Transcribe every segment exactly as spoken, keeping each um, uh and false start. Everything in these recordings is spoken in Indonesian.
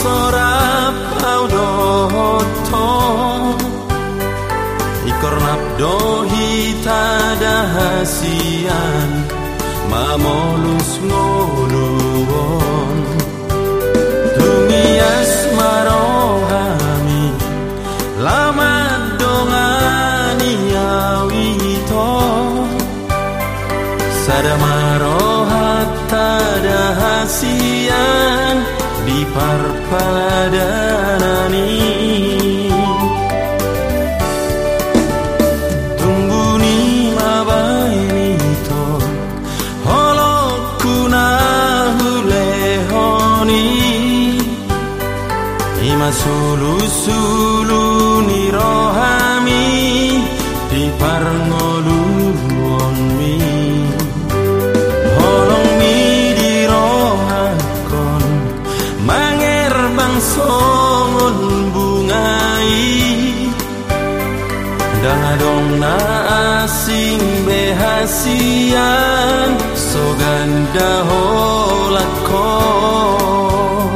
sorap audoto ikor napdohi tada hasian mamolus ngoluwon dumias marohami lama dongani awito sada marohat tada hasian di parpadanani tumbuni mabaini to holokuna hulehoni ima sulu sulu ni rohami di parngoluon mi holong mi di rohakon mangerbang songon bungai dangadong na asing behasian soganda holakon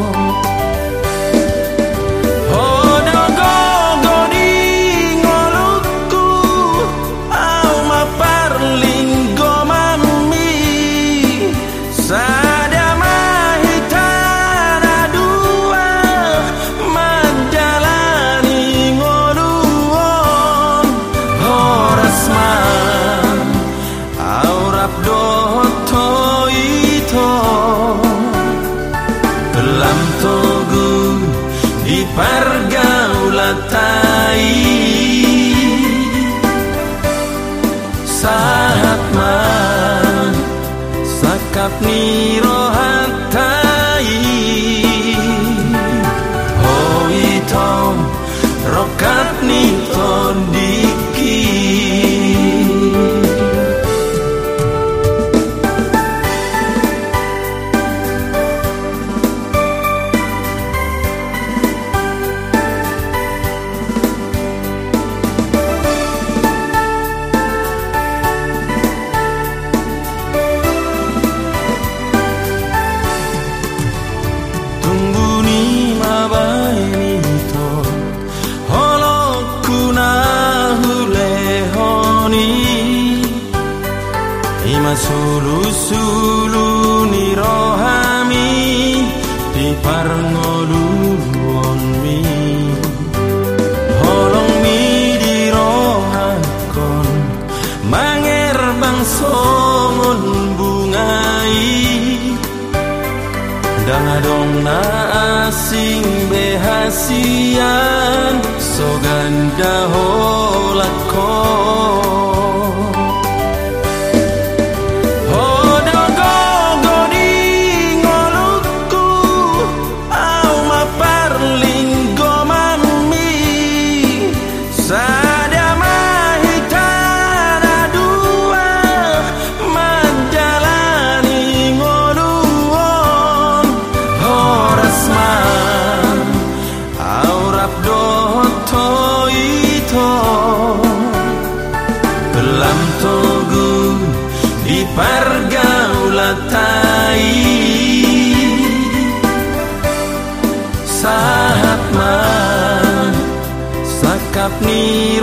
dalam togu di pargaulatai saat man sakap ni rohatai hoi tom rokat ni tondiki ima sulu sulu ni rohami di parngoluon mi holong mi di rohakon mangerbang songon bungai dangadong na asing behasian soganda holakon dalam togu di pargaulatai saat man sakap ni